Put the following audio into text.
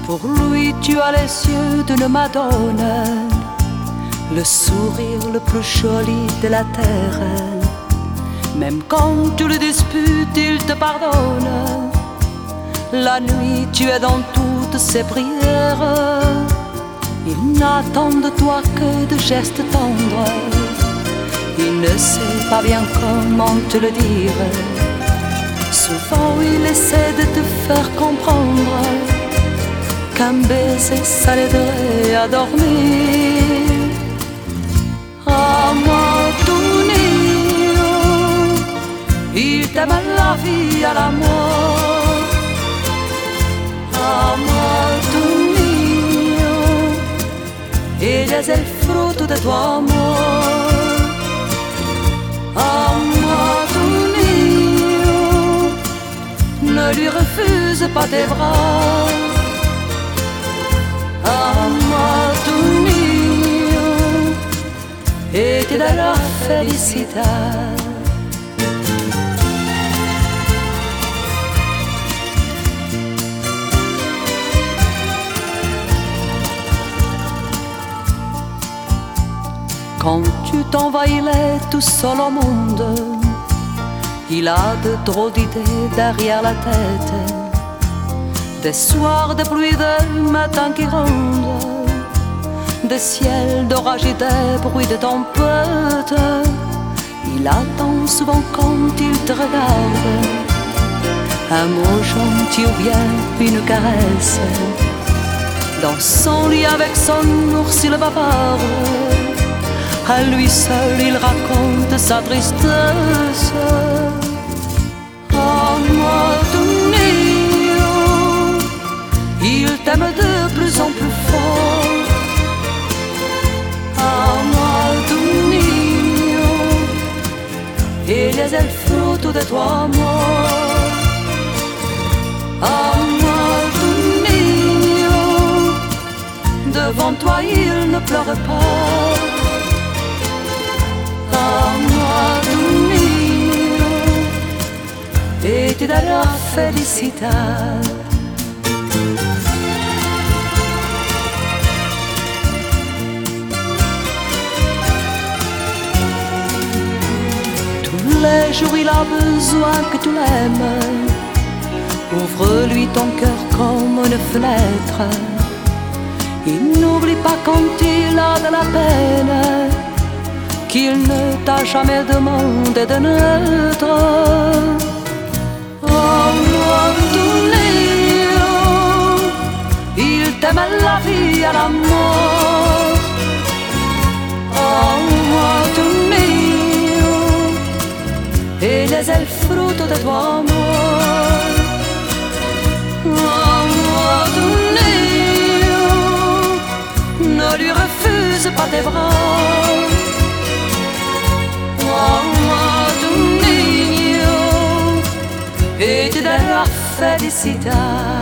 Pour lui tu as les yeux d'une madone, le sourire le plus joli de la terre. Même quand tu le disputes, il te pardonne. La nuit tu es dans toutes ses prières. Il n'attend de toi que de gestes tendres. Il ne sait pas bien comment te le dire. Souvent il essaie de te faire comprendre qu'un baiser ça l'aiderait à dormir. Amadunio, il t'aime à la vie, à la mort. Amadunio, il est le fruit de ton amour. Amadunio, ne lui refuse pas tes bras. Amadunio, et te de la felicidad. Quand tu t'en vas, il est tout seul au monde. Il a de trop d'idées derrière la tête. Des soirs de pluie, des matins qui rondent, des ciels d'orage et des bruits de tempête. Il attend souvent quand il te regarde un mot gentil ou bien une caresse. Dans son lit avec son ours il bavarde. À lui seul il raconte sa tristesse. Amadunio, il t'aime de plus en plus fort. Amadunio, il est le fruit de ton amour. Amadunio, devant toi il ne pleure pas. Amadunio, et te da la felicidad. Tous les jours il a besoin que tu l'aimes. Ouvre-lui ton cœur comme une fenêtre. Il n'oublie pas quand il a de la peine qu'il ne t'a jamais demandé de naître. Amadunio, il t'aime à la vie, à la mort. Amadunio, il est le fruit de ton amour. Amadunio, ne lui refuse pas tes bras. Amadunio, et te da la felicidad.